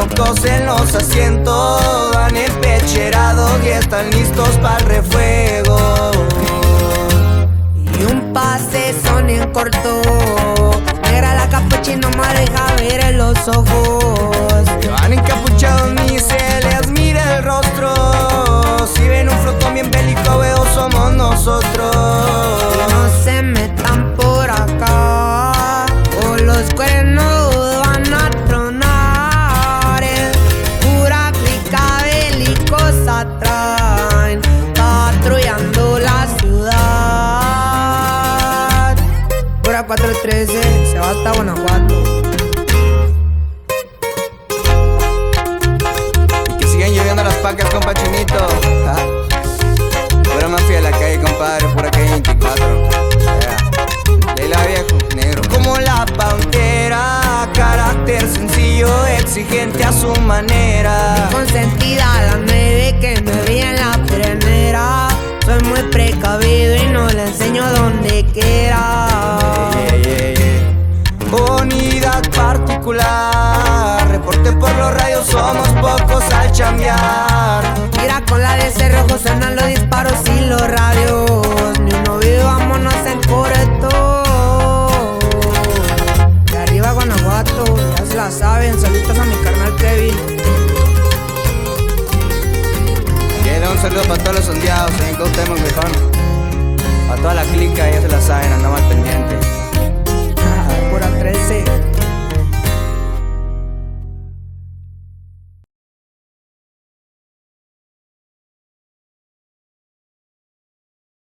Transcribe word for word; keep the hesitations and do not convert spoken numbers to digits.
locos en los asientos, van empecherados y están listos para el refuego. Y un pase son en corto, negra la capucha y no me deja ver en los ojos. Que van encapuchados ni se les mira el rostro. Si ven un flotón bien bélico, veo somos nosotros. No se metan por acá, o los cuernos van a tronar. Pura clica belicosa traen, patrullando la ciudad. Pura cuatro trece, se va hasta Guanajuato. Lloviendo las pacas, compa Chinito. ¿Ah? Pura mafia de la calle, compadre, pura calle veinticuatro. Yeah. Leila viejo, negro. Como la pantera, carácter sencillo, exigente a su manera. Consentida la nueve que me vi en la prenera. Soy muy precavido y no le enseño donde quiera. Yeah, yeah, yeah. Unidad particular, reporte por los radios, somos pocos al chambear. Mira con la de cerrojo suenan los disparos y los radios. Ni uno vive, vámonos en coreto. De arriba Guanajuato, ya se la saben, saludos a mi carnal Kevin. Quiero un saludo para todos los sondeados, en Cautemo, mejor. Para toda la clica, ya se la saben,